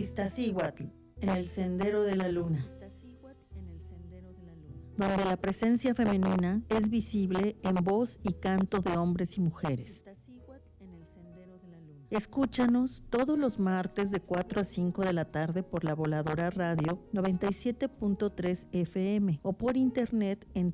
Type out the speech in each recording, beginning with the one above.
Iztaccíhuatl, en el Sendero de la Luna, donde la presencia femenina es visible en voz y canto de hombres y mujeres. Escúchanos todos los martes de 4 a 5 de la tarde por La Voladora Radio 97.3 FM o por internet en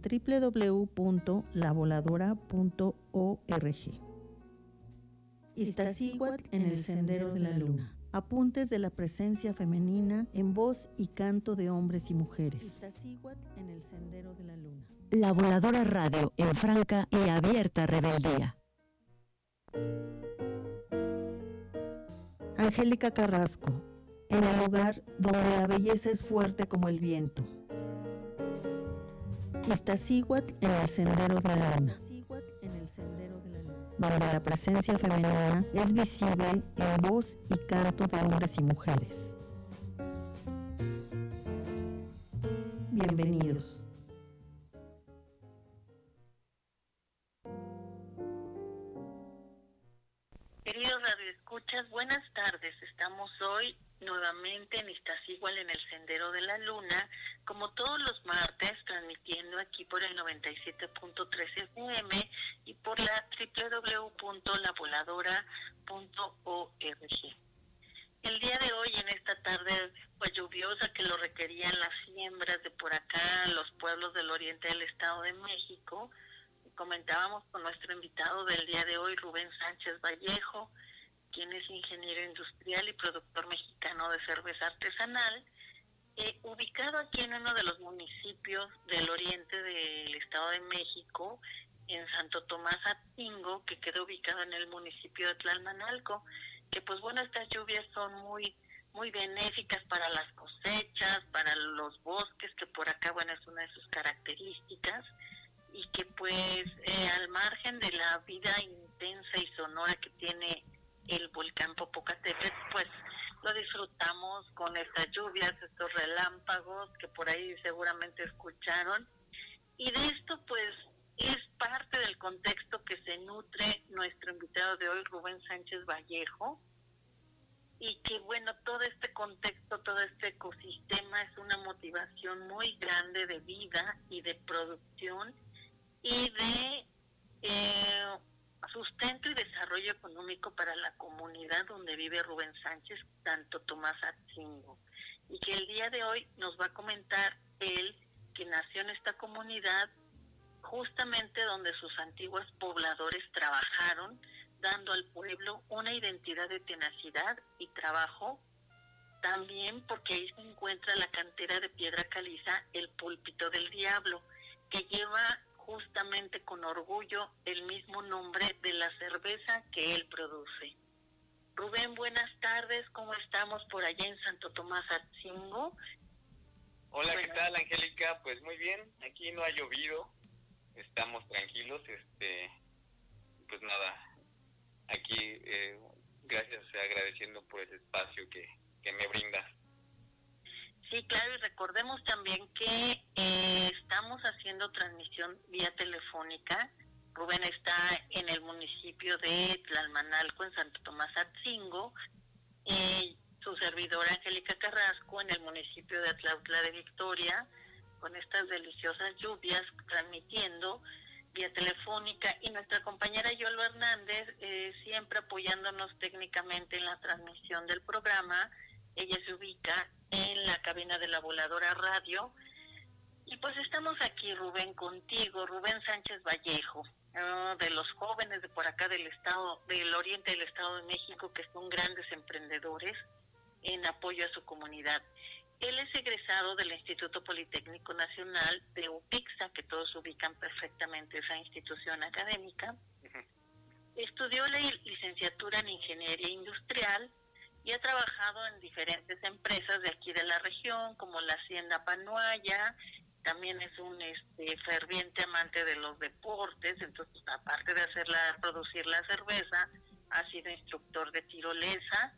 www.lavoladora.org. Iztaccíhuatl en el Sendero de la Luna. Apuntes de la presencia femenina en voz y canto de hombres y mujeres. Iztaccíhuatl en el Sendero de la Luna. La Voladora Radio en franca y abierta rebeldía. Angélica Carrasco, en el lugar donde la belleza es fuerte como el viento. Iztaccíhuatl en el Sendero de la Luna, donde la presencia femenina es visible en voz y canto de hombres y mujeres. Bienvenidos. Queridos radioescuchas, buenas tardes. Estamos hoy nuevamente en Iztaccíhuatl en el Sendero de la Luna, como todos los martes, transmitiendo aquí por el 97.3 FM y por la www.lavoladora.org. El día de hoy, en esta tarde pues lluviosa que lo requerían las siembras de por acá, los pueblos del oriente del Estado de México, comentábamos con nuestro invitado del día de hoy, Rubén Sánchez Vallejo, quien es ingeniero industrial y productor mexicano de cerveza artesanal, ubicado aquí en uno de los municipios del oriente del Estado de México, en Santo Tomás Atingo, que queda ubicado en el municipio de Tlalmanalco, que pues bueno, estas lluvias son muy benéficas para las cosechas, para los bosques, que por acá bueno es una de sus características, y que pues al margen de la vida intensa y sonora que tiene el volcán Popocatépetl, pues lo disfrutamos con estas lluvias, estos relámpagos que por ahí seguramente escucharon, y de esto pues es parte del contexto que se nutre nuestro invitado de hoy, Rubén Sánchez Vallejo, y que bueno, todo este contexto, todo este ecosistema es una motivación muy grande de vida y de producción y de sustento y desarrollo económico para la comunidad donde vive Rubén Sánchez, Santo Tomás Atingo, y que el día de hoy nos va a comentar él que nació en esta comunidad justamente donde sus antiguos pobladores trabajaron, dando al pueblo una identidad de tenacidad y trabajo, también porque ahí se encuentra la cantera de piedra caliza, el Púlpito del Diablo, que lleva justamente con orgullo el mismo nombre de la cerveza que él produce. Rubén, buenas tardes, ¿cómo estamos por allá en Santo Tomás Atingo? Hola, ¿qué tal, Angélica? Pues muy bien, aquí no ha llovido, estamos tranquilos, pues nada, aquí gracias, agradeciendo por el espacio que me brindas. Sí, claro, y recordemos también que estamos haciendo transmisión vía telefónica. Rubén está en el municipio de Tlalmanalco, en Santo Tomás Atingo, su servidora Angélica Carrasco en el municipio de Atlautla de Victoria, con estas deliciosas lluvias, transmitiendo vía telefónica, y nuestra compañera Yolo Hernández siempre apoyándonos técnicamente en la transmisión del programa. Ella se ubica en la cabina de La Voladora Radio, y pues estamos aquí, Rubén, contigo, Rubén Sánchez Vallejo, de los jóvenes de por acá del estado, del oriente del Estado de México, que son grandes emprendedores en apoyo a su comunidad. Él es egresado del Instituto Politécnico Nacional de UPIXA, que todos ubican perfectamente esa institución académica. Estudió la licenciatura en Ingeniería Industrial y ha trabajado en diferentes empresas de aquí de la región, como la Hacienda Panuaya. También es un ferviente amante de los deportes, entonces aparte de producir la cerveza, ha sido instructor de tirolesa,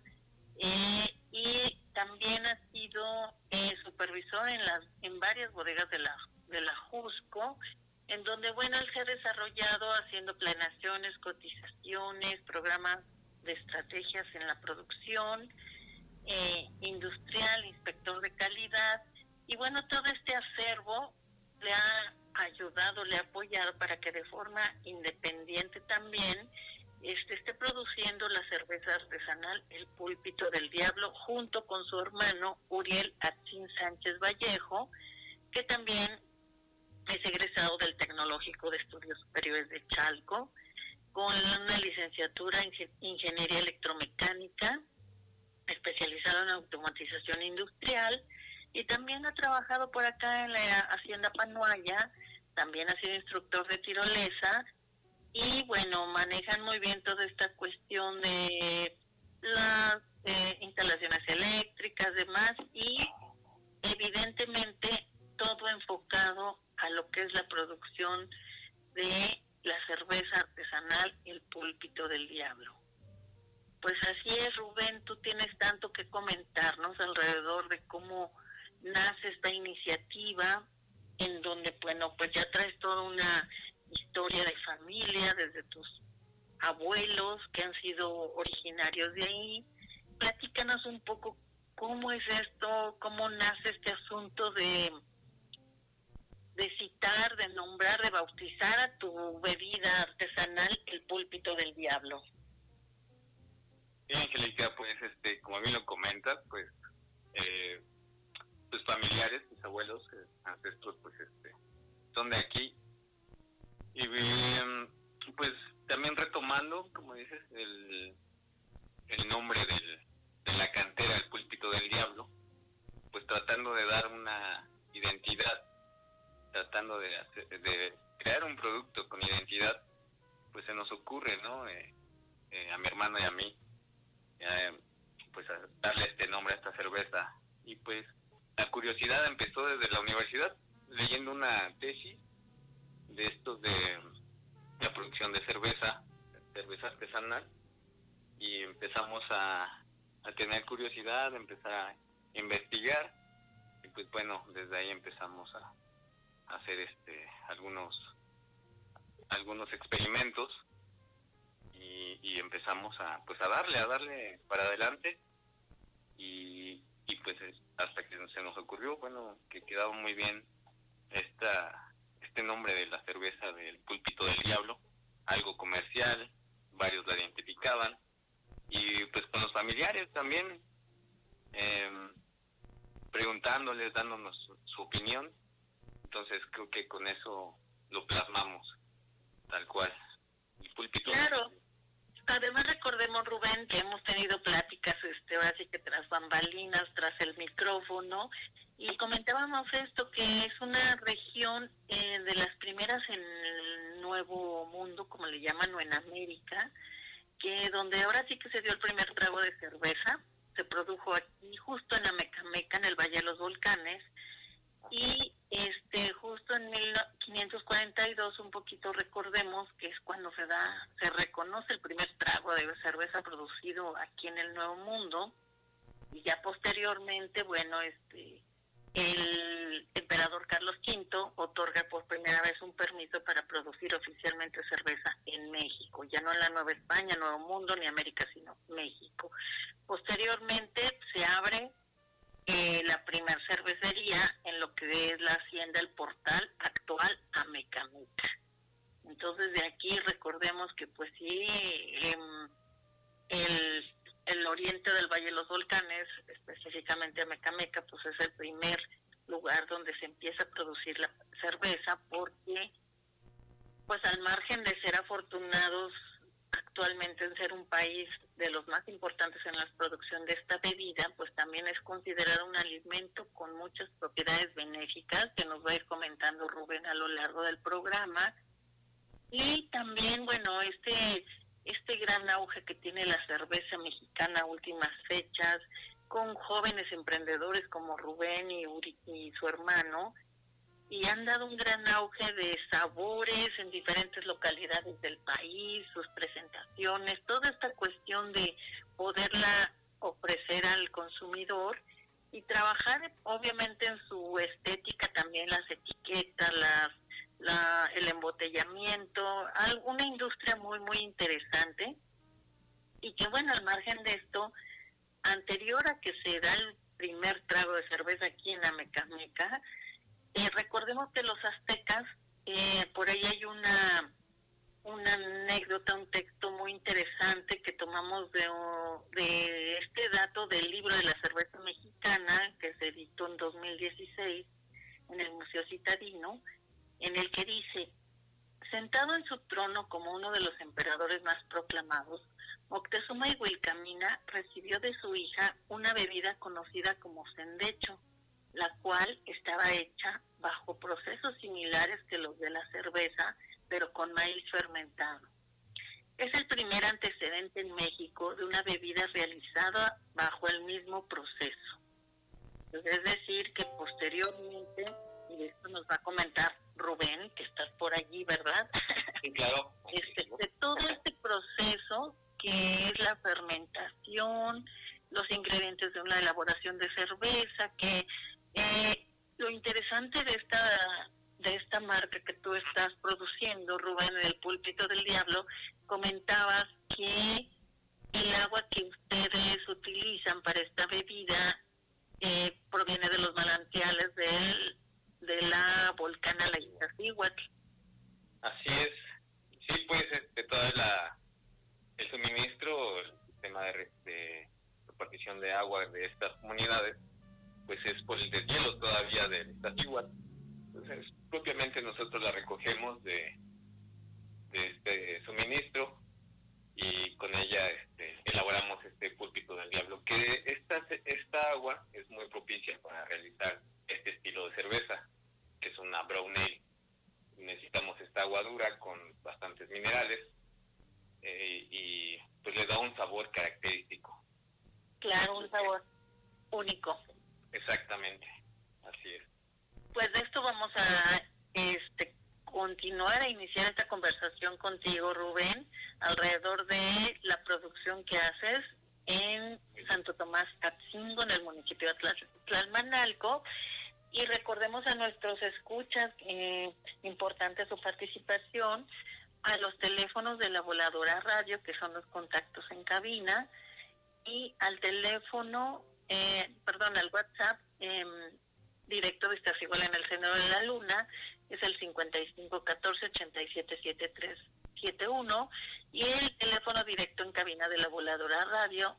y también ha sido supervisor en varias bodegas de la Jusco, en donde bueno, él se ha desarrollado haciendo planeaciones, cotizaciones, programas de estrategias en la producción, industrial, inspector de calidad, y bueno, todo este acervo le ha ayudado, le ha apoyado para que de forma independiente también esté produciendo la cerveza artesanal El Púlpito del Diablo, junto con su hermano Uriel Atzin Sánchez Vallejo, que también es egresado del Tecnológico de Estudios Superiores de Chalco, con una licenciatura en Ingeniería Electromecánica, especializado en automatización industrial, y también ha trabajado por acá en la Hacienda Panuaya, también ha sido instructor de tirolesa, y bueno, manejan muy bien toda esta cuestión de las instalaciones eléctricas, demás, y evidentemente todo enfocado a lo que es la producción de la cerveza artesanal El Púlpito del Diablo. Pues así es, Rubén, tú tienes tanto que comentarnos alrededor de cómo nace esta iniciativa, en donde, bueno, pues ya traes toda una historia de familia, desde tus abuelos que han sido originarios de ahí. Platícanos un poco cómo es esto, cómo nace este asunto de citar, de nombrar, de bautizar a tu bebida artesanal El Púlpito del Diablo. Sí, Angélica, pues como bien lo comentas, pues tus familiares, tus abuelos, ancestros, pues son de aquí. Y pues también retomando, como dices, el nombre de la cantera El Púlpito del Diablo, pues tratando de dar una identidad, tratando de crear un producto con identidad, pues se nos ocurre, ¿no? A mi hermano y a mí, pues a darle este nombre a esta cerveza. Y pues la curiosidad empezó desde la universidad, leyendo una tesis de estos de la producción de cerveza artesanal, y empezamos a tener curiosidad, empezar a investigar, y pues bueno, desde ahí empezamos a hacer algunos experimentos, y empezamos a darle para adelante, y pues hasta que se nos ocurrió, bueno, que quedaba muy bien este nombre de la cerveza del Púlpito del Diablo, algo comercial, varios la identificaban, y pues con los familiares también, preguntándoles, dándonos su opinión. Entonces creo que con eso lo plasmamos tal cual, El Púlpito. Claro. Además, recordemos, Rubén, que hemos tenido pláticas, ahora sí que tras bambalinas, tras el micrófono, y comentábamos esto, que es una región de las primeras en el Nuevo Mundo, como le llaman, o en América, que donde ahora sí que se dio el primer trago de cerveza, se produjo aquí, justo en Amecameca, en el Valle de los Volcanes, y justo en 1542, un poquito recordemos que es cuando se reconoce el primer trago de cerveza producido aquí en el Nuevo Mundo, y ya posteriormente, bueno, el emperador Carlos V otorga por primera vez un permiso para producir oficialmente cerveza en México, ya no en la Nueva España, Nuevo Mundo ni América, sino México. Posteriormente se abre la primer cervecería en lo que es la hacienda El Portal, actual Amecameca. Entonces de aquí recordemos que pues sí, el oriente del Valle de los Volcanes, específicamente Amecameca, pues es el primer lugar donde se empieza a producir la cerveza, porque pues al margen de ser afortunados actualmente en ser un país de los más importantes en la producción de esta bebida, pues también es considerado un alimento con muchas propiedades benéficas, que nos va a ir comentando Rubén a lo largo del programa. Y también, bueno, este gran auge que tiene la cerveza mexicana a últimas fechas, con jóvenes emprendedores como Rubén y su hermano, y han dado un gran auge de sabores en diferentes localidades del país, sus presentaciones, toda esta cuestión de poderla ofrecer al consumidor y trabajar obviamente en su estética también, las etiquetas, el embotellamiento, una industria muy muy interesante, y que bueno, al margen de esto anterior a que se da el primer trago de cerveza aquí en Amecameca, recordemos que los aztecas, por ahí hay una anécdota, un texto muy interesante que tomamos de este dato del libro de la cerveza mexicana, que se editó en 2016 en el Museo Citadino, en el que dice: sentado en su trono como uno de los emperadores más proclamados, Moctezuma Ihuilcamina recibió de su hija una bebida conocida como cendecho, la cual estaba hecha bajo procesos similares que los de la cerveza, pero con maíz fermentado. Es el primer antecedente en México de una bebida realizada bajo el mismo proceso. Es decir, que posteriormente, y de esto nos va a comentar Rubén, que estás por allí, ¿verdad? Sí, claro. De todo este proceso que es la fermentación, los ingredientes de una elaboración de cerveza, que lo interesante de esta marca que tú estás produciendo, Rubén, en el Púlpito del Diablo, comentabas que el agua que ustedes utilizan para esta bebida proviene de los manantiales de la volcana La Iztaccíhuatl. Así es. Sí, pues todo el suministro, el sistema de repartición de agua de estas comunidades, pues es por el deshielo todavía del Iztaccíhuatl. Entonces, propiamente nosotros la recogemos de este suministro y con ella elaboramos este Púlpito del Diablo, que esta agua es muy propicia para realizar este estilo de cerveza, que es una brown ale. Necesitamos esta agua dura con bastantes minerales y pues le da un sabor característico. Claro, un sabor único. Exactamente, así es. Pues de esto vamos a continuar a iniciar esta conversación contigo, Rubén, alrededor de la producción que haces en Santo Tomás Atzingo, en el municipio de Tlalmanalco. Y recordemos a nuestros escuchas, importante su participación, a los teléfonos de la Voladora Radio, que son los contactos en cabina, y al teléfono, al WhatsApp directo de Iztaccíhuatl en el Sendero de la Luna, es el 5514-877371, y el teléfono directo en cabina de la Voladora Radio,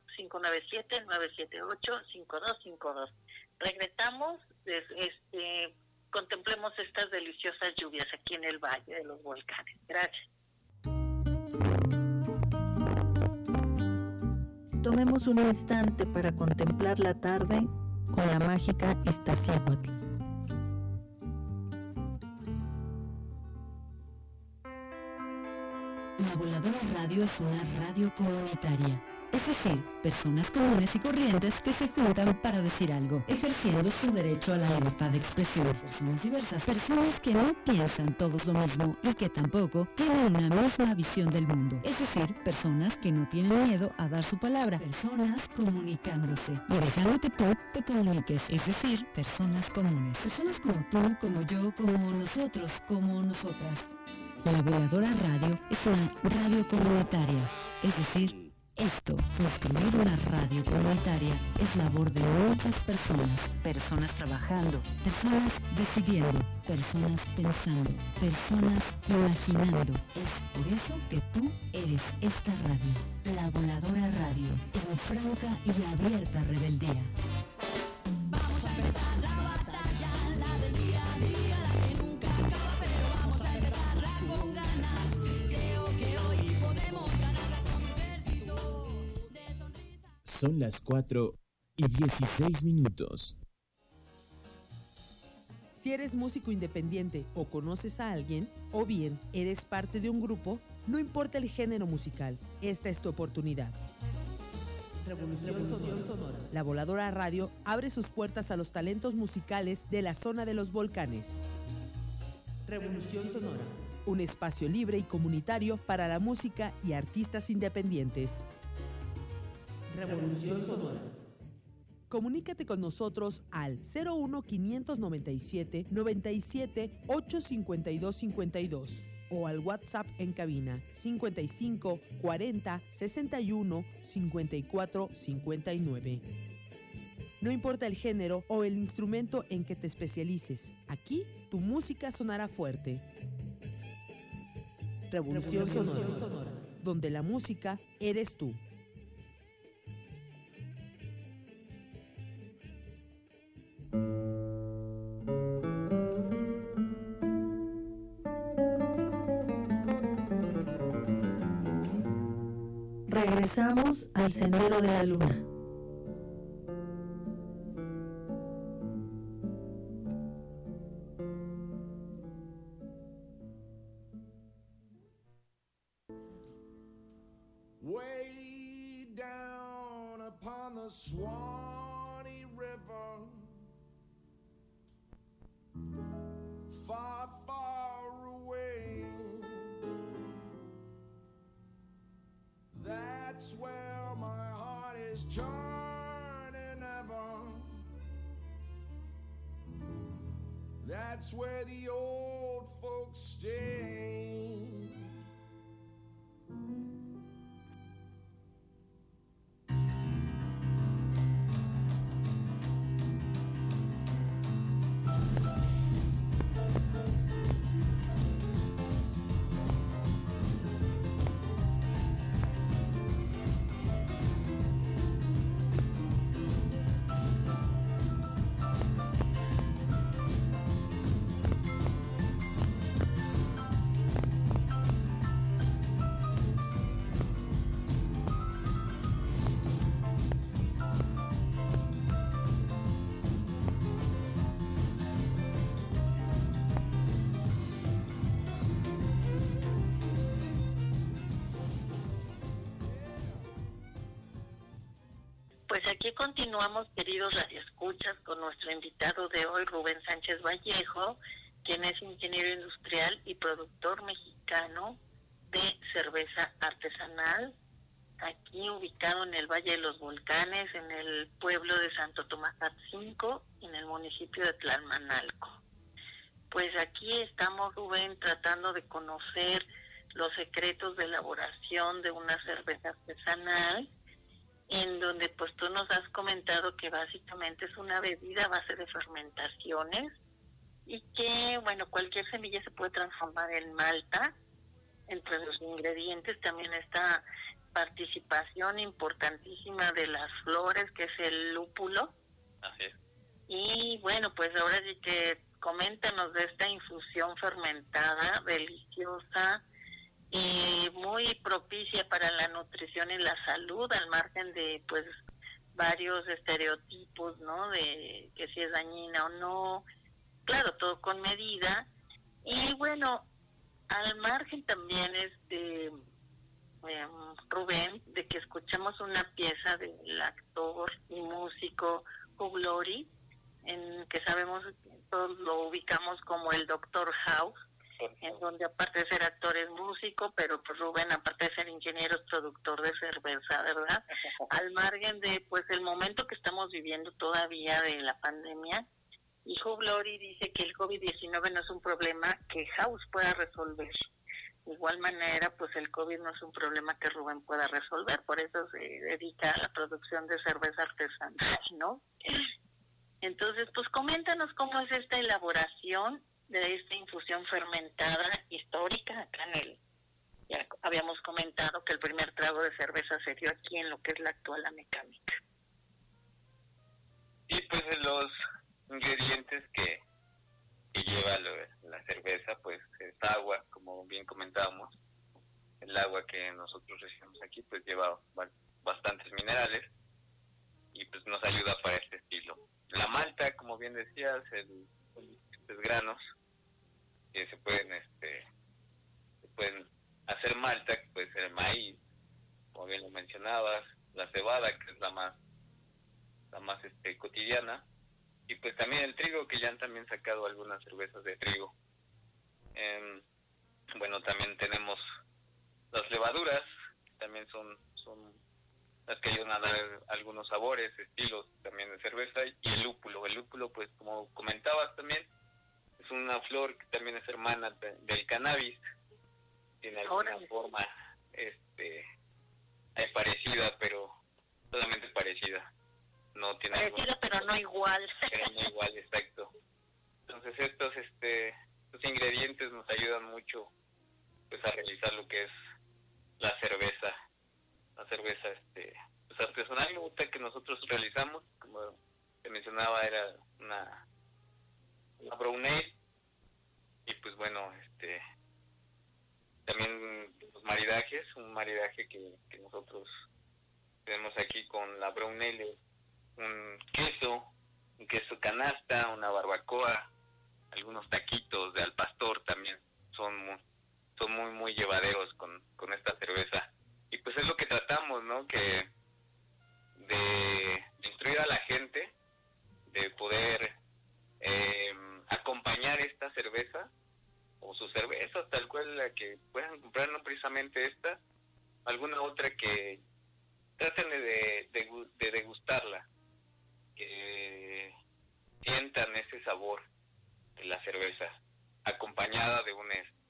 597-978-5252. Regresamos, contemplemos estas deliciosas lluvias aquí en el Valle de los Volcanes. Gracias. Tomemos un instante para contemplar la tarde con la mágica Iztaccíhuatl. La Voladora Radio es una radio comunitaria. Es decir, personas comunes y corrientes que se juntan para decir algo, ejerciendo su derecho a la libertad de expresión. Personas diversas, personas que no piensan todos lo mismo y que tampoco tienen una misma visión del mundo. Es decir, personas que no tienen miedo a dar su palabra. Personas comunicándose y dejando que tú te comuniques. Es decir, personas comunes. Personas como tú, como yo, como nosotros, como nosotras. La Voladora Radio es una radio comunitaria. Es decir, construir una radio comunitaria es labor de muchas personas. Personas trabajando, personas decidiendo, personas pensando, personas imaginando. Es por eso que tú eres esta radio, La Voladora Radio, en franca y abierta rebeldía. Vamos a empezar la batalla, la del día a día, la que nunca acaba, pero vamos a empezarla con ganas. Creo que hoy podemos ganarla con un ejército de sonrisas. Son las 4:16. Si eres músico independiente o conoces a alguien, o bien eres parte de un grupo, no importa el género musical, esta es tu oportunidad. Revolución Sonora. La Voladora Radio abre sus puertas a los talentos musicales de la zona de los volcanes. Revolución Sonora. Un espacio libre y comunitario para la música y artistas independientes. Revolución Sonora. Comunícate con nosotros al 01 597 97 852 52 o al WhatsApp en cabina 55 40 61 54 59. No importa el género o el instrumento en que te especialices, aquí tu música sonará fuerte. Revolución Sonora, donde la música eres tú. Regresamos al Sendero de la Luna. Way down upon the Swanee River, far, far away, that's where my heart is turning ever. That's where the old folks stay. Pues aquí continuamos, queridos radioescuchas, con nuestro invitado de hoy, Rubén Sánchez Vallejo, quien es ingeniero industrial y productor mexicano de cerveza artesanal, aquí ubicado en el Valle de los Volcanes, en el pueblo de Santo Tomás Atzinco, en el municipio de Tlalmanalco. Pues aquí estamos, Rubén, tratando de conocer los secretos de elaboración de una cerveza artesanal, en donde pues tú nos has comentado que básicamente es una bebida a base de fermentaciones y que, bueno, cualquier semilla se puede transformar en malta. Entre los ingredientes también esta participación importantísima de las flores, que es el lúpulo. Así es. Y bueno, pues ahora sí que coméntanos de esta infusión fermentada, deliciosa, y muy propicia para la nutrición y la salud, al margen de pues varios estereotipos, ¿no? De que si es dañina o no, claro, todo con medida. Y bueno, al margen también Rubén, de que escuchamos una pieza del actor y músico Hugh Laurie, en que sabemos, todos lo ubicamos como el Dr. House, en donde aparte de ser actor es músico, pero pues Rubén, aparte de ser ingeniero, es productor de cerveza, ¿verdad? Al margen de pues el momento que estamos viviendo todavía de la pandemia, y Hugh Laurie dice que el COVID-19 no es un problema que House pueda resolver. De igual manera, pues el COVID no es un problema que Rubén pueda resolver, por eso se dedica a la producción de cerveza artesanal, ¿no? Entonces, pues coméntanos cómo es esta elaboración de esta infusión fermentada histórica acá ya habíamos comentado que el primer trago de cerveza se dio aquí en lo que es la actual Amecameca. Y pues los ingredientes que lleva la cerveza, pues es agua, como bien comentábamos. El agua que nosotros recibimos aquí pues lleva bastantes minerales y pues nos ayuda para este estilo. La malta, como bien decías, los granos que se pueden hacer malta, que puede ser el maíz, como bien lo mencionabas, la cebada, que es la más cotidiana, y pues también el trigo, que ya han también sacado algunas cervezas de trigo. Bueno, también tenemos las levaduras, que también son las que ayudan a dar algunos sabores, estilos también de cerveza, y el lúpulo. El lúpulo, pues como comentabas también, es una flor que también es hermana del cannabis, tiene alguna Órale. forma parecida, pero solamente parecida. No tiene Parecida, pero no igual. pero no igual, exacto. Entonces estos ingredientes nos ayudan mucho pues a realizar lo que es la cerveza pues artesanal, que nosotros realizamos, como te mencionaba, era una brown ale. Y pues bueno, también los maridajes, un maridaje que nosotros tenemos aquí con la brown ale, un queso canasta, una barbacoa, algunos taquitos de al pastor también son muy llevaderos con esta cerveza. Y pues es lo que tratamos, ¿no? Que de instruir a la gente, de poder acompañar esta cerveza o su cerveza tal cual, la que puedan comprar, no precisamente esta, alguna otra, que traten de degustarla, que sientan ese sabor de la cerveza acompañada de un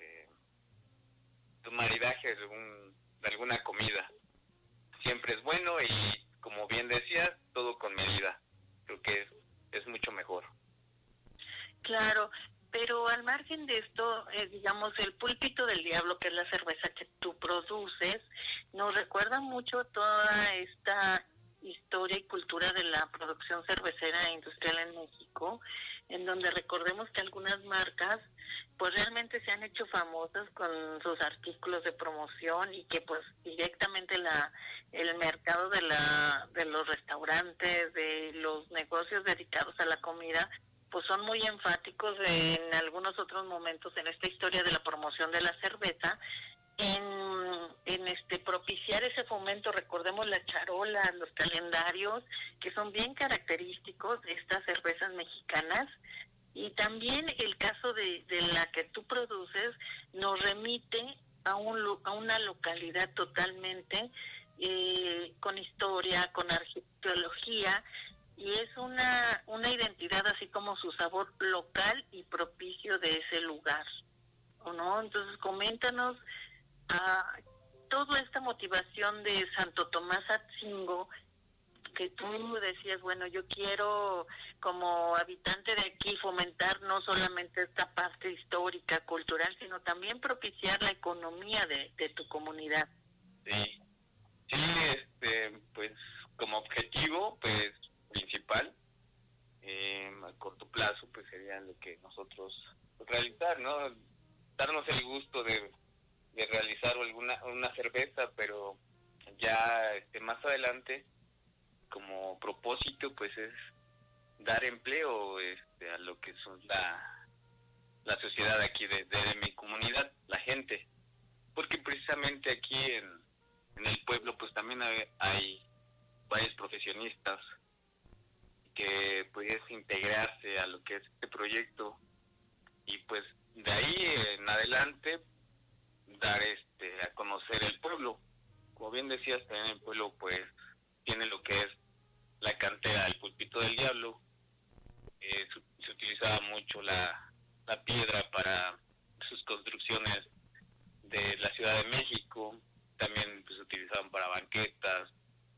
maridaje de alguna comida. Siempre es bueno, y como bien decías, todo con medida. Creo que es mucho mejor. Claro, pero al margen de esto, digamos, el Púlpito del Diablo, que es la cerveza que tú produces, nos recuerda mucho toda esta historia y cultura de la producción cervecera industrial en México, en donde recordemos que algunas marcas pues realmente se han hecho famosas con sus artículos de promoción, y que pues directamente el mercado de los restaurantes, de los negocios dedicados a la comida, pues son muy enfáticos en algunos otros momentos en esta historia de la promoción de la cerveza, en propiciar ese fomento. Recordemos las charolas, los calendarios, que son bien característicos de estas cervezas mexicanas. Y también el caso de la que tú produces nos remite a una localidad totalmente con historia, con arqueología, y es una identidad, así como su sabor local y propicio de ese lugar, ¿o no? Entonces, coméntanos toda esta motivación de Santo Tomás Atzingo, que tú decías, bueno, yo quiero como habitante de aquí fomentar no solamente esta parte histórica, cultural, sino también propiciar la economía de tu comunidad. Sí, pues como objetivo pues principal, a corto plazo, pues sería lo que nosotros realizar, ¿no? Darnos el gusto de realizar una cerveza, pero ya más adelante, como propósito, pues es dar empleo a lo que son la sociedad aquí de mi comunidad, la gente, porque precisamente aquí en el pueblo pues también hay varios profesionistas que puedes integrarse a lo que es este proyecto, y pues de ahí en adelante dar a conocer el pueblo. Como bien decías, también el pueblo pues tiene lo que es la cantera del Púlpito del Diablo. Se utilizaba mucho la piedra para sus construcciones de la Ciudad de México. También pues, se utilizaban para banquetas,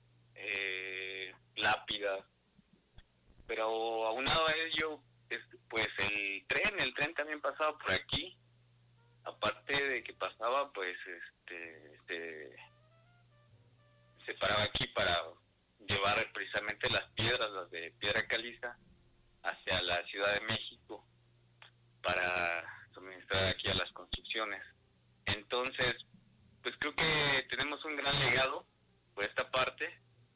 lápidas. Pero aunado a ello, pues el tren también pasaba por aquí. Aparte de que pasaba, pues se paraba aquí para llevar precisamente las piedras, las de piedra caliza, hacia la Ciudad de México para suministrar aquí a las construcciones. Entonces, pues creo que tenemos un gran legado por esta parte,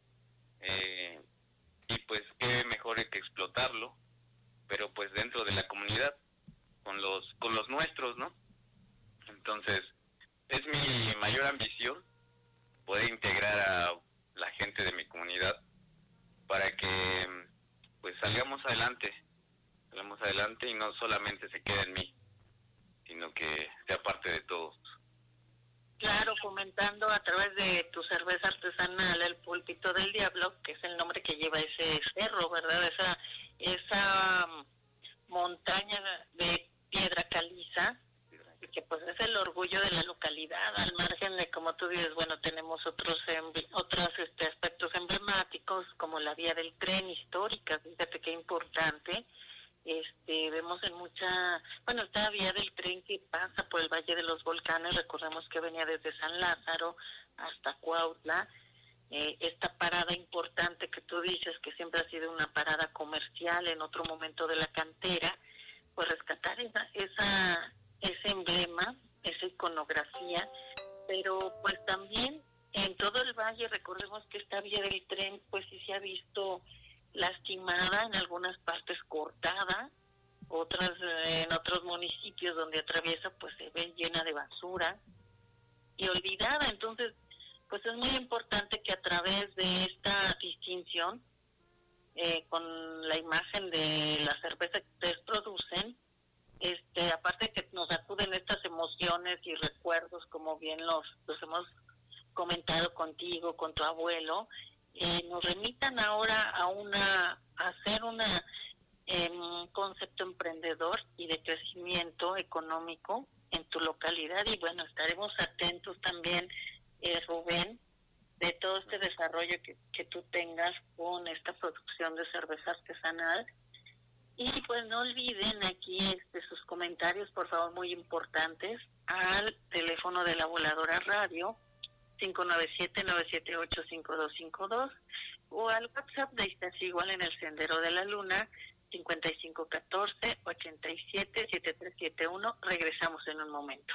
y pues qué mejor que explotarlo, pero pues dentro de la comunidad, con los nuestros, ¿no? Entonces, es mi mayor ambición poder integrar a la gente de mi comunidad para que pues salgamos adelante y no solamente se quede en mí, sino que sea parte de todos. Claro, fomentando a través de tu cerveza artesanal el Púlpito del Diablo, que es el nombre que lleva ese cerro, ¿verdad? Esa montaña de piedra caliza, que pues es el orgullo de la localidad. localidad, al margen de, como tú dices, bueno, tenemos otros aspectos emblemáticos, como la vía del tren histórica, fíjate qué importante. Vemos esta vía del tren que pasa por el Valle de los Volcanes, recordemos que venía desde San Lázaro hasta Cuautla. Esta parada importante que tú dices, que siempre ha sido una parada comercial en otro momento de la cantera, pues rescatar ese emblema, esa iconografía, pero pues también en todo el valle, recordemos que esta vía del tren pues sí se ha visto lastimada, en algunas partes cortada, otras en otros municipios donde atraviesa pues se ve llena de basura y olvidada. Entonces pues es muy importante que a través de esta distinción, con la imagen de la cerveza que ustedes producen, aparte que nos acuden estas emociones y recuerdos, como bien los hemos comentado contigo, con tu abuelo, nos remitan ahora a hacer un concepto emprendedor y de crecimiento económico en tu localidad. Y bueno, estaremos atentos también, Rubén, de todo este desarrollo que tú tengas con esta producción de cerveza artesanal. Y pues no olviden aquí sus comentarios, por favor, muy importantes, al teléfono de la Voladora Radio, 597-978-5252, o al WhatsApp de Iztaccíhuatl en el Sendero de la Luna, 5514-87-7371. Regresamos en un momento.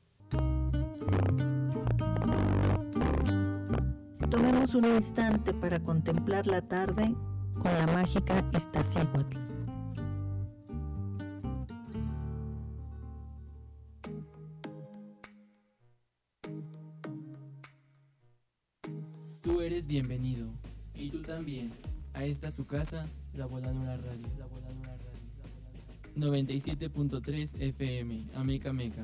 Tomemos un instante para contemplar la tarde con la mágica Iztaccíhuatl. Tú eres bienvenido, y tú también, a esta su casa, La Voladora Radio. 97.3 FM, Ameca Meca.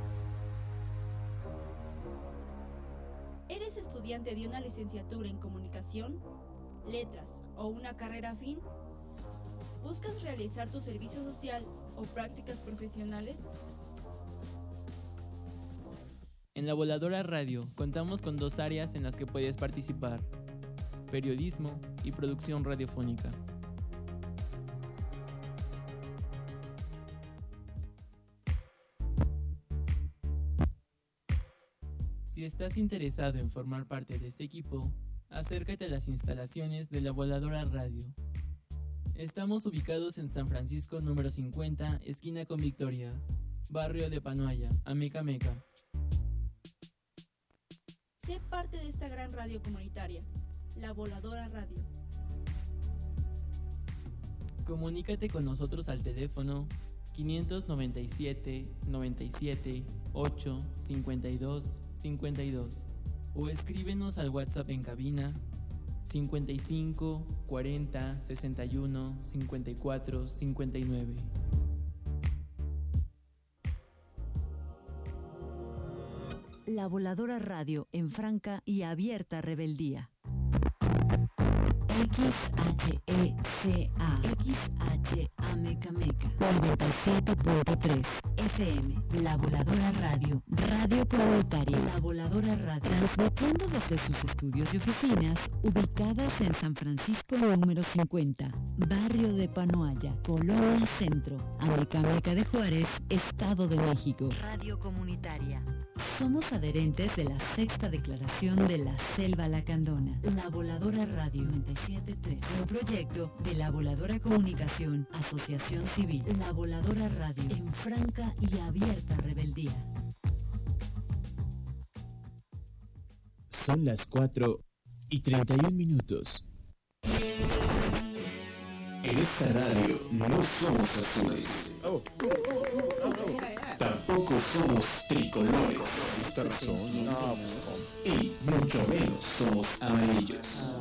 ¿Eres estudiante de una licenciatura en comunicación, letras o una carrera afín? ¿Buscas realizar tu servicio social o prácticas profesionales? En La Voladora Radio contamos con 2 áreas en las que puedes participar: periodismo y producción radiofónica. Si estás interesado en formar parte de este equipo, acércate a las instalaciones de La Voladora Radio. Estamos ubicados en San Francisco número 50, esquina con Victoria, barrio de Panoaya, Ameca Meca. Sé parte de esta gran radio comunitaria, La Voladora Radio. Comunícate con nosotros al teléfono 597 97 8 52 52 o escríbenos al WhatsApp en cabina 55 40 61 54 59. La Voladora Radio en franca y abierta rebeldía. XHECA Ameca Meca 97.3 FM. La Voladora Radio, radio comunitaria. La Voladora Radio, transmitiendo desde sus estudios y oficinas ubicadas en San Francisco número 50, barrio de Panoaya, Colonia Centro, Ameca Meca de Juárez, Estado de México. Radio comunitaria. Somos adherentes de la 6ª Declaración de la Selva Lacandona. La Voladora Radio 97.3, un proyecto de La Voladora Comunicación, Asociación Civil. La Voladora Radio, en franca y abierta rebeldía. Son las 4:31. En esta radio no somos azules. Tampoco somos tricolores. Y mucho menos somos amarillos.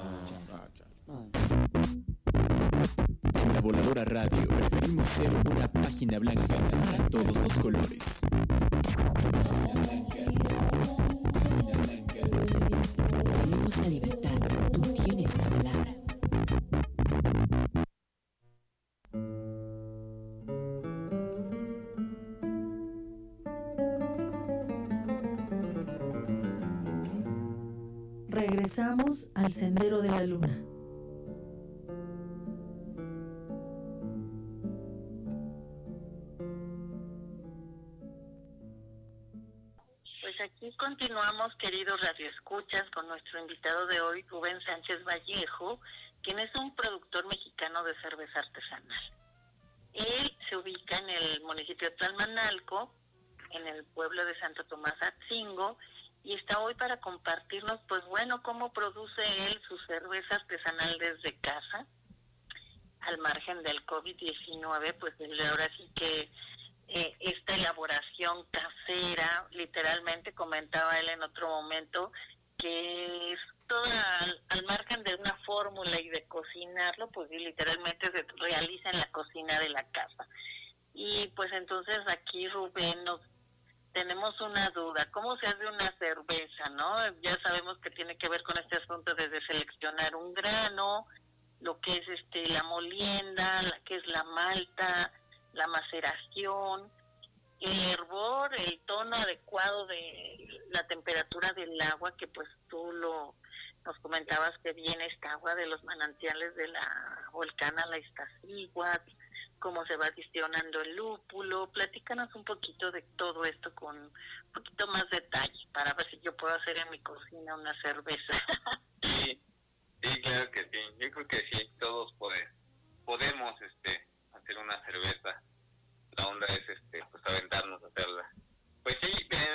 En La Voladora Radio preferimos ser una página blanca para todos los colores. Tenemos la libertad, tú tienes la palabra. Regresamos al Sendero de la Luna. Pues aquí continuamos, queridos radioescuchas, con nuestro invitado de hoy, Rubén Sánchez Vallejo, quien es un productor mexicano de cerveza artesanal. Él se ubica en el municipio de Tlalmanalco, en el pueblo de Santo Tomás Atzingo, y está hoy para compartirnos, pues bueno, cómo produce él su cerveza artesanal desde casa, al margen del COVID-19, pues ahora sí que esta elaboración casera, literalmente comentaba él en otro momento, que es toda al margen de una fórmula y de cocinarlo, pues literalmente se realiza en la cocina de la casa. Y pues entonces aquí, Rubén, tenemos una duda, ¿cómo se hace una cerveza, no? Ya sabemos que tiene que ver con este asunto de seleccionar un grano, lo que es la molienda, que es la malta, la maceración, el hervor, el tono adecuado de la temperatura del agua, que pues tú nos comentabas que viene esta agua de los manantiales de la volcana La Iztaccíhuatl, cómo se va adicionando el lúpulo. Platícanos un poquito de todo esto con un poquito más detalle, para ver si yo puedo hacer en mi cocina una cerveza. Sí, claro que sí. Yo creo que sí, todos podemos hacer una cerveza. La onda es pues aventarnos a hacerla. Pues sí,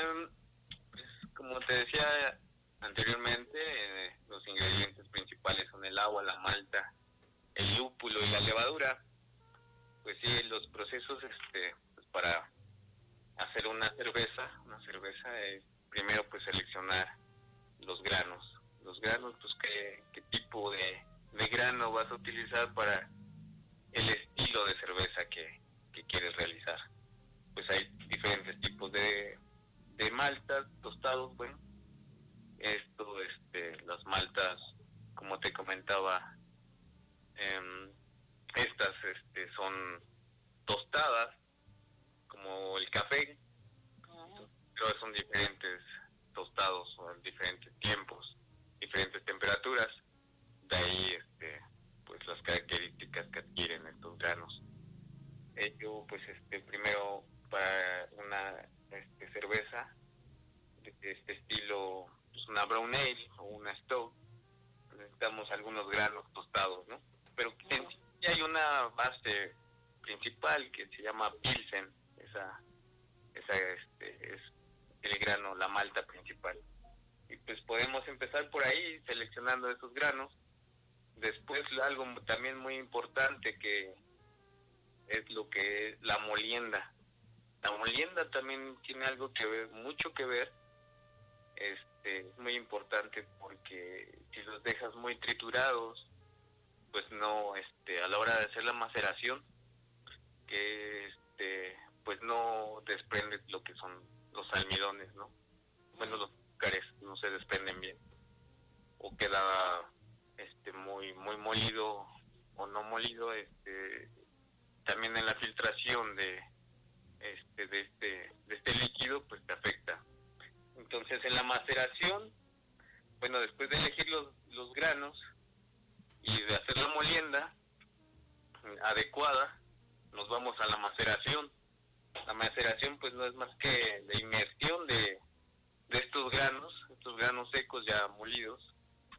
pues, como te decía anteriormente, los ingredientes principales son el agua, la malta, el lúpulo y la levadura. Pues sí, los procesos pues para hacer una cerveza es primero pues seleccionar los granos, pues qué tipo de grano vas a utilizar para el estilo de cerveza que quieres realizar. Pues hay diferentes tipos de maltas, tostados, bueno, las maltas, como te comentaba, estas son tostadas, como el café, pero son diferentes tostados, o en diferentes tiempos, diferentes temperaturas, de ahí pues las características que adquieren estos granos. Yo pues primero para una cerveza de este estilo, pues una brown ale o una stout, necesitamos algunos granos tostados, ¿no? Pero en sí hay una base principal que se llama Pilsen, esa es el grano, la malta principal. Y pues podemos empezar por ahí seleccionando esos granos. Después algo también muy importante que es lo que es la molienda. La molienda también tiene algo que ver, mucho que ver. Es muy importante porque si los dejas muy triturados, pues no, a la hora de hacer la maceración, que pues no desprende lo que son los almidones, ¿no? Bueno, los azúcares no se desprenden bien, o queda muy molido o no molido. También en la filtración de este líquido, pues te afecta. Entonces en la maceración, bueno, después de elegir los granos y de hacer la molienda adecuada, nos vamos a la maceración. La maceración pues no es más que la inmersión de estos granos secos ya molidos,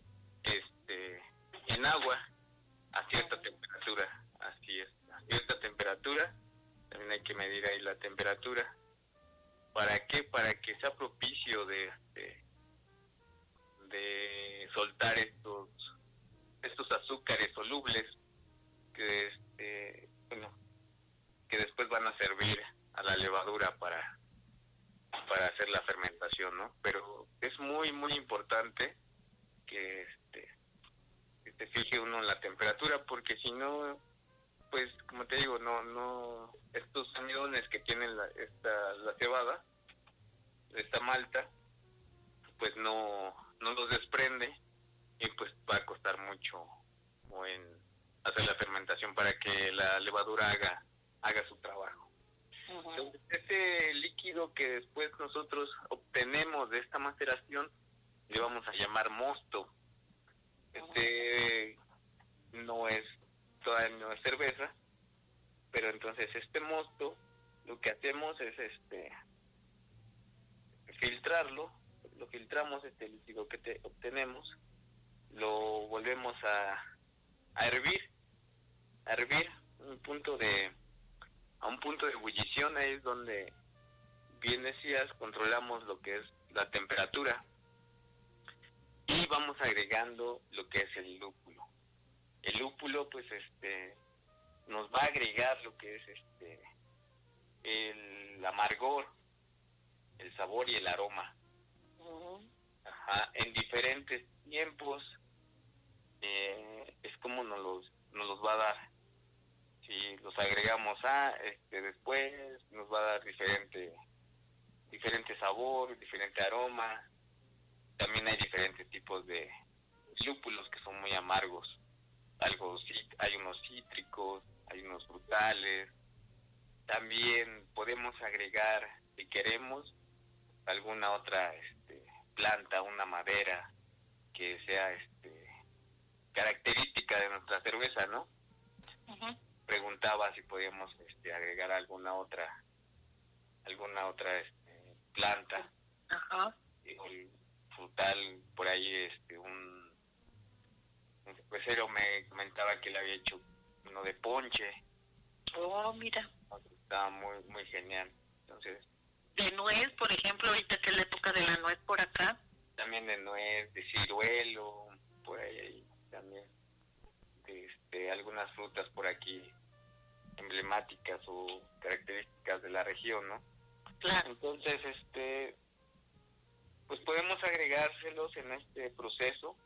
en agua a cierta temperatura. Así es, a cierta temperatura. También hay que medir ahí la temperatura. ¿Para qué? Para que sea propicio de soltar estos azúcares solubles que que después van a servir a la levadura para hacer la fermentación, ¿no? Pero es muy muy importante que se fije uno en la temperatura, porque si no, pues como te digo, no estos almidones que tienen la cebada, esta malta, pues no los desprende, y pues va a costar mucho en hacer la fermentación para que la levadura haga su trabajo. Uh-huh. Entonces, este líquido que después nosotros obtenemos de esta maceración le vamos a llamar mosto. este mosto, lo que hacemos es filtrarlo, lo filtramos, este líquido que obtenemos, lo volvemos a hervir, a un punto de ebullición. Ahí es donde, bien decías, controlamos lo que es la temperatura y vamos agregando lo que es el lúpulo. El lúpulo pues nos va a agregar lo que es el amargor, el sabor y el aroma. En diferentes tiempos es como nos los va a dar. Si los agregamos después nos va a dar diferente sabor, diferente aroma. También hay diferentes tipos de lúpulos que son muy amargos. Hay unos cítricos, hay unos frutales. También podemos agregar, si queremos, alguna otra planta, una madera que sea característica de nuestra cerveza, ¿no? Preguntaba si podíamos agregar alguna otra planta. El frutal, por ahí un cervecero me comentaba que le había hecho uno de ponche. Oh, mira. Estaba muy muy genial. Entonces, de nuez, por ejemplo, ahorita que es la época de la nuez por acá. También de nuez, de ciruelo, por ahí también. Algunas frutas por aquí emblemáticas o características de la región, ¿no? Claro. Entonces, pues podemos agregárselos en este proceso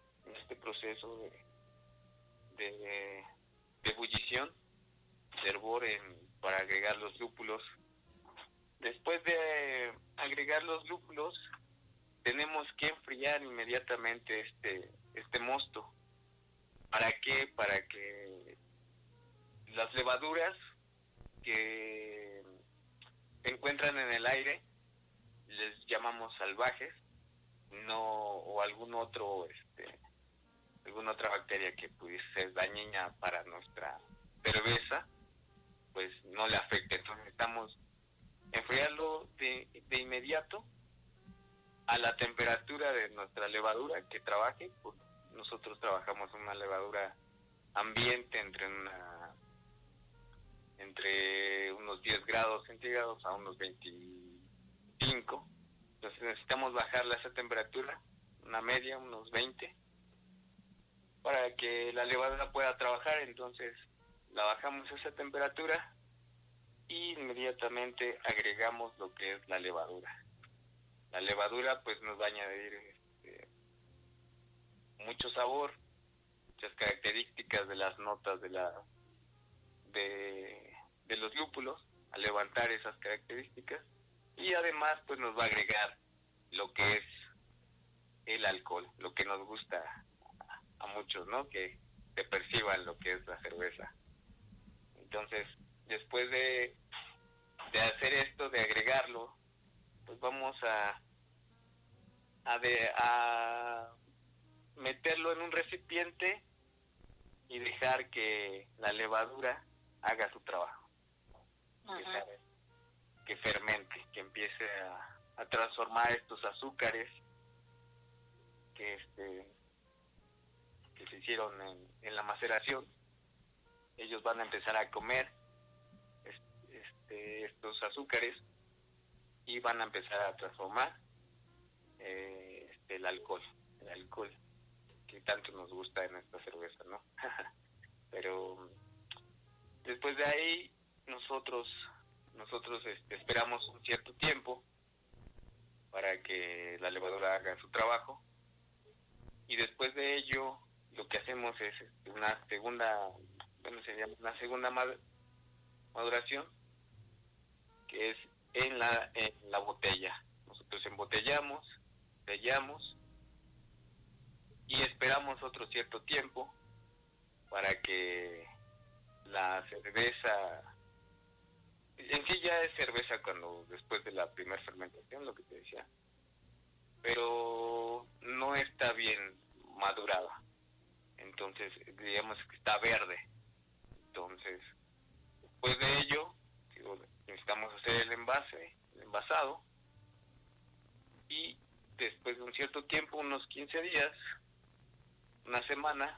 de ebullición, de hervor, para agregar los lúpulos. Después de agregar los lúpulos, tenemos que enfriar inmediatamente este mosto. ¿Para qué? Para que las levaduras que se encuentran en el aire, les llamamos salvajes, o alguna otra bacteria que pudiese ser dañina para nuestra cerveza, pues no le afecte. Entonces necesitamos enfriarlo de inmediato a la temperatura de nuestra levadura que trabaje. Pues nosotros trabajamos una levadura ambiente entre unos 10 grados centígrados a unos 25. Entonces necesitamos bajarla a esa temperatura, una media, unos 20, para que la levadura pueda trabajar. Entonces la bajamos a esa temperatura y inmediatamente agregamos lo que es la levadura. La levadura pues nos va a añadir mucho sabor, muchas características de las notas de los lúpulos, a levantar esas características, y además pues nos va a agregar lo que es el alcohol, lo que nos gusta a muchos, ¿no? Que se perciban lo que es la cerveza. Entonces, después de hacer esto, de agregarlo, pues vamos a meterlo en un recipiente y dejar que la levadura haga su trabajo. Dejar que fermente, que empiece a transformar estos azúcares que se hicieron en la maceración. Ellos van a empezar a comer estos azúcares y van a empezar a transformar el alcohol que tanto nos gusta en esta cerveza, ¿no? Pero después de ahí nosotros esperamos un cierto tiempo para que la levadura haga su trabajo, y después de ello lo que hacemos es una segunda maduración, que es en la botella. Nosotros embotellamos, sellamos y esperamos otro cierto tiempo para que la cerveza, en sí ya es cerveza cuando después de la primera fermentación, lo que te decía, pero no está bien madurada, entonces digamos que está verde. Entonces Después de ello, necesitamos hacer el envasado, y después de un cierto tiempo, unos 15 días, una semana,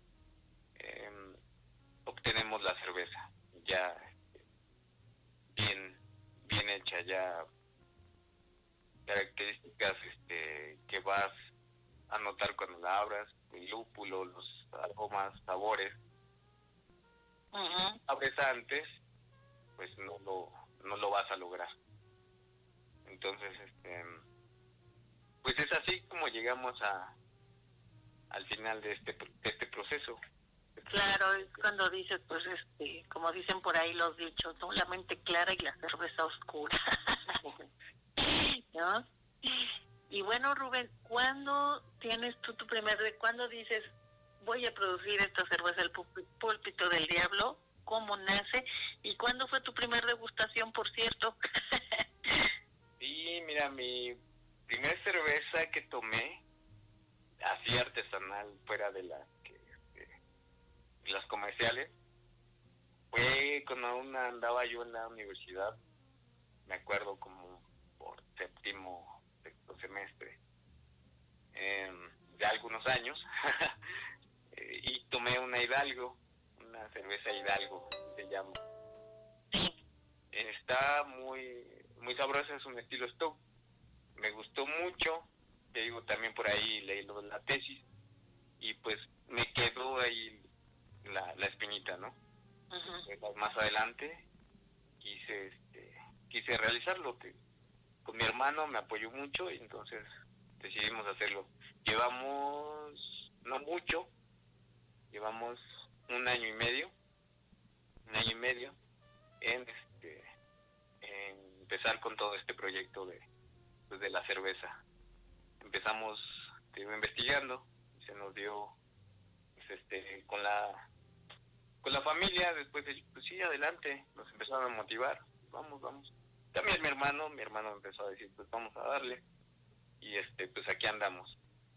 obtenemos la cerveza ya bien hecha, ya características que vas a notar cuando la abras, el lúpulo, los aromas, sabores. Abres antes, pues no lo vas a lograr. Entonces, pues es así como llegamos al final de este proceso. Claro, es cuando dices, pues, como dicen por ahí los dichos, ¿no? La mente clara y la cerveza oscura. ¿No? Y bueno, Rubén, ¿cuándo tienes tú cuándo dices, voy a producir esta cerveza, el Púlpito del Diablo? ¿Cómo nace? ¿Y cuándo fue tu primera degustación, por cierto? Sí, mira, mi primer cerveza que tomé, así artesanal, fuera de las comerciales, fue cuando aún andaba yo en la universidad, me acuerdo como por sexto semestre, de algunos años, y tomé una Hidalgo, una cerveza Hidalgo, se llama. Está muy muy sabrosa, es un estilo stout. Me gustó mucho, te digo, también por ahí leí la tesis, y pues me quedó ahí la espinita, ¿no? Más adelante quise realizarlo. Con mi hermano me apoyó mucho, y entonces decidimos hacerlo. Llevamos, no mucho, llevamos un año y medio en empezar con todo este proyecto de la cerveza. Empezamos investigando, se nos dio con la familia. Después pues sí, adelante, nos empezaron a motivar, vamos. También mi hermano empezó a decir, pues vamos a darle, y pues aquí andamos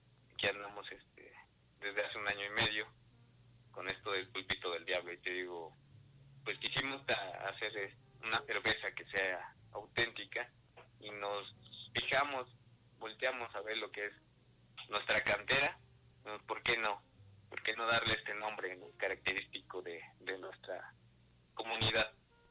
desde hace un año y medio con esto del Púlpito del Diablo. Y te digo, pues quisimos hacer una cerveza que sea auténtica, y nos volteamos a ver lo que es nuestra cantera. ¿Por qué no darle este nombre, ¿no?, característico de nuestra comunidad?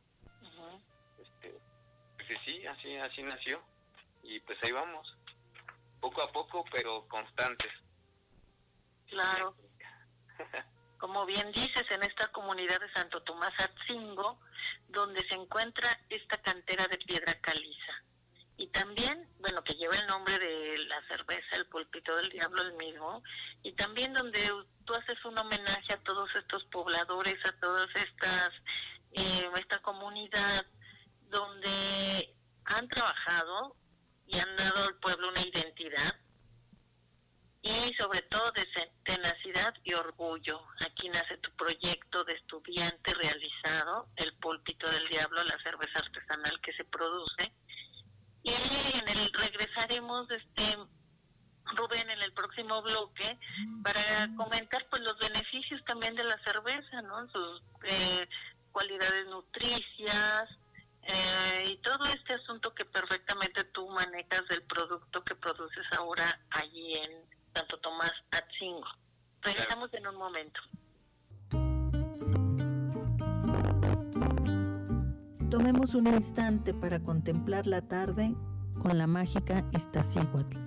Pues sí, así nació, y pues ahí vamos, poco a poco, pero constantes. Claro. Como bien dices, en esta comunidad de Santo Tomás Atzingo, donde se encuentra esta cantera de piedra caliza. Y también, bueno, que lleva el nombre de la cerveza, el Púlpito del Diablo, el mismo. Y también donde tú haces un homenaje a todos estos pobladores, a todas esta comunidad, donde han trabajado y han dado al pueblo una identidad, y sobre todo de tenacidad y orgullo. Aquí nace tu proyecto de estudiante realizado, el Púlpito del Diablo, la cerveza artesanal que se produce. Y regresaremos, Rubén, en el próximo bloque, para comentar pues los beneficios también de la cerveza, ¿no? Sus cualidades nutricias, y todo este asunto que perfectamente tú manejas del producto que produces ahora allí en Santo Tomás Atzingo. Regresamos en un momento. Tomemos un instante para contemplar la tarde con la mágica Iztaccíhuatl.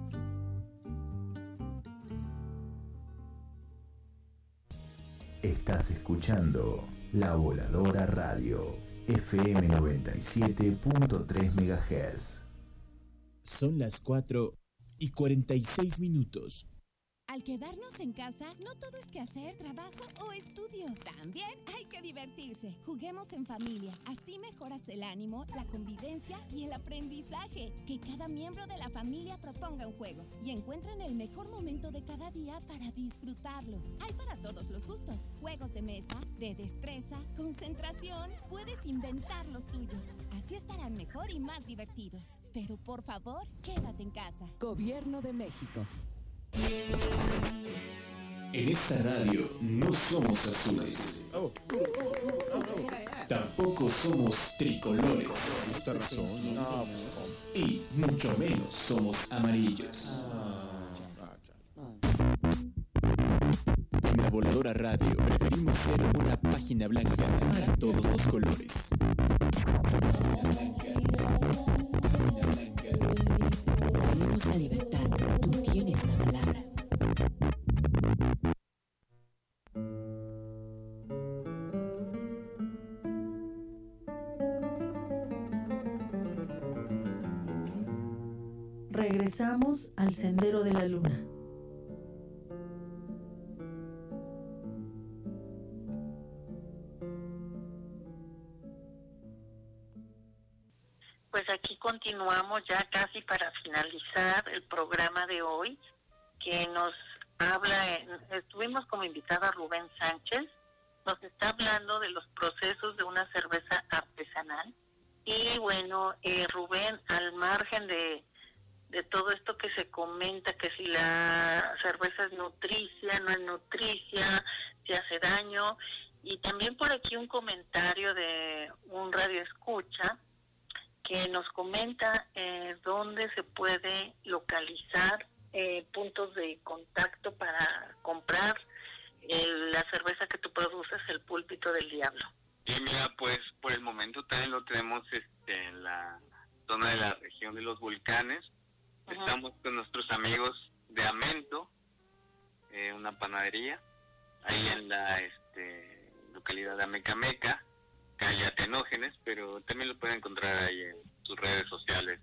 Estás escuchando La Voladora Radio, FM 97.3 MHz. Son las 4:46. Al quedarnos en casa, no todo es quehacer, trabajo o estudio. También hay que divertirse. Juguemos en familia. Así mejoras el ánimo, la convivencia y el aprendizaje. Que cada miembro de la familia proponga un juego y encuentren el mejor momento de cada día para disfrutarlo. Hay para todos los gustos. Juegos de mesa, de destreza, concentración. Puedes inventar los tuyos. Así estarán mejor y más divertidos. Pero por favor, quédate en casa. Gobierno de México. En esta radio no somos azules. Tampoco somos tricolores. Justa razón. No, pues, Y mucho menos somos amarillos. En La Voladora Radio preferimos ser una página blanca para todos los colores. Tenemos la libertad, tú tienes la palabra. Regresamos al Sendero de la Luna. Pues aquí continuamos ya casi para finalizar el programa de hoy, que nos habla, estuvimos como invitada a Rubén Sánchez, nos está hablando de los procesos de una cerveza artesanal. Y bueno, Rubén, al margen de todo esto que se comenta, que si la cerveza es nutricia, no es nutricia, si hace daño, y también por aquí un comentario de un radioescucha que nos comenta dónde se puede localizar puntos de contacto para comprar la cerveza que tú produces, el Púlpito del Diablo. Y mira, pues por el momento también lo tenemos en la zona de la región de los volcanes. Uh-huh. Estamos con nuestros amigos de Amento, una panadería, ahí en la localidad de Amecameca, calle Atenógenes, pero también lo pueden encontrar ahí en sus redes sociales.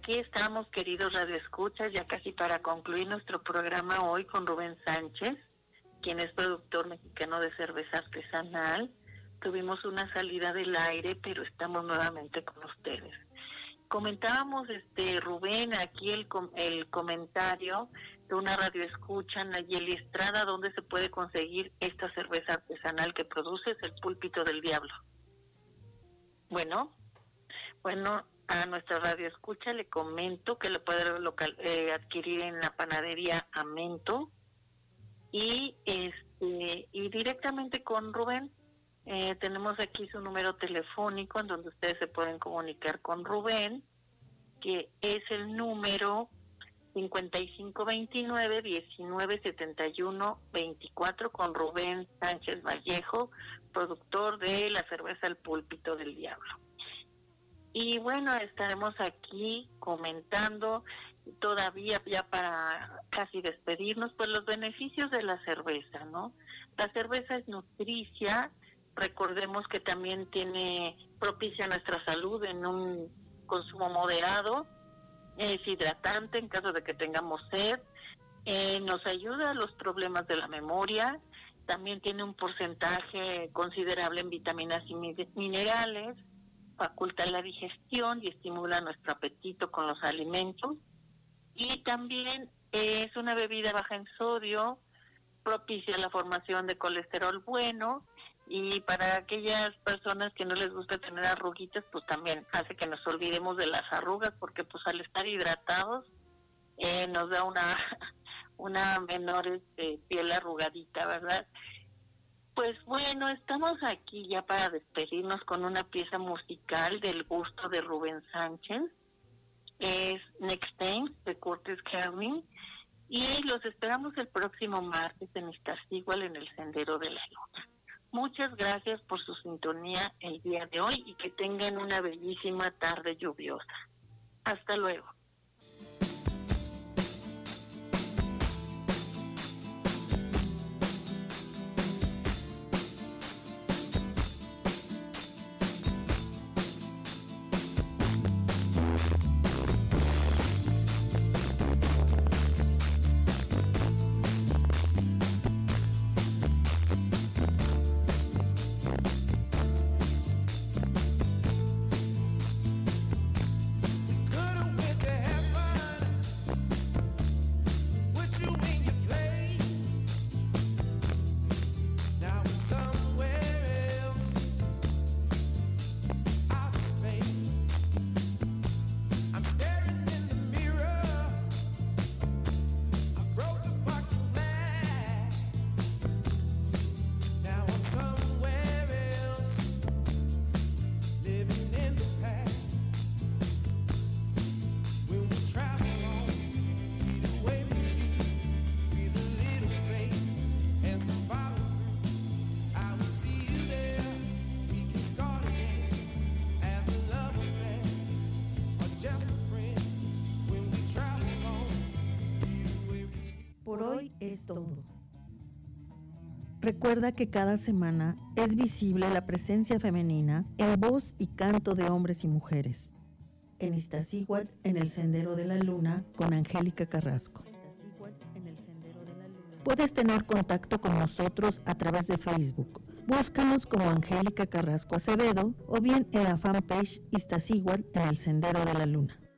aquí estamos, queridos radioescuchas, ya casi para concluir nuestro programa hoy con Rubén Sánchez, quien es productor mexicano de cerveza artesanal. Tuvimos una salida del aire, pero estamos nuevamente con ustedes. Comentábamos, Rubén, aquí el comentario de una radioescucha, Nayeli Estrada, ¿dónde se puede conseguir esta cerveza artesanal que produces, el Púlpito del Diablo? Bueno, a nuestra radioescucha le comento que lo puede adquirir en la panadería Amento y directamente con Rubén. Tenemos aquí su número telefónico en donde ustedes se pueden comunicar con Rubén, que es el número 5529-1971-24, con Rubén Sánchez Vallejo, productor de la cerveza El Púlpito del Diablo. Y bueno, estaremos aquí comentando todavía, ya para casi despedirnos, pues los beneficios de la cerveza, ¿no? La cerveza es nutricia, recordemos que también propicia nuestra salud en un consumo moderado, es hidratante en caso de que tengamos sed, nos ayuda a los problemas de la memoria, también tiene un porcentaje considerable en vitaminas y minerales, faculta la digestión y estimula nuestro apetito con los alimentos, y también es una bebida baja en sodio, propicia la formación de colesterol bueno, y para aquellas personas que no les gusta tener arruguitas, pues también hace que nos olvidemos de las arrugas, porque pues al estar hidratados nos da una menor piel arrugadita, ¿verdad? Pues bueno, estamos aquí ya para despedirnos con una pieza musical del gusto de Rubén Sánchez. Es Next Time de Curtis Kerwin, y los esperamos el próximo martes en Iztaccíhuatl, en el Sendero de la Luna. Muchas gracias por su sintonía el día de hoy y que tengan una bellísima tarde lluviosa. Hasta luego. Es todo. Recuerda que cada semana es visible la presencia femenina en voz y canto de hombres y mujeres. En Iztaccíhuatl, en el Sendero de la Luna, con Angélica Carrasco. Puedes tener contacto con nosotros a través de Facebook. Búscanos como Angélica Carrasco Acevedo o bien en la fanpage Iztaccíhuatl, en el Sendero de la Luna.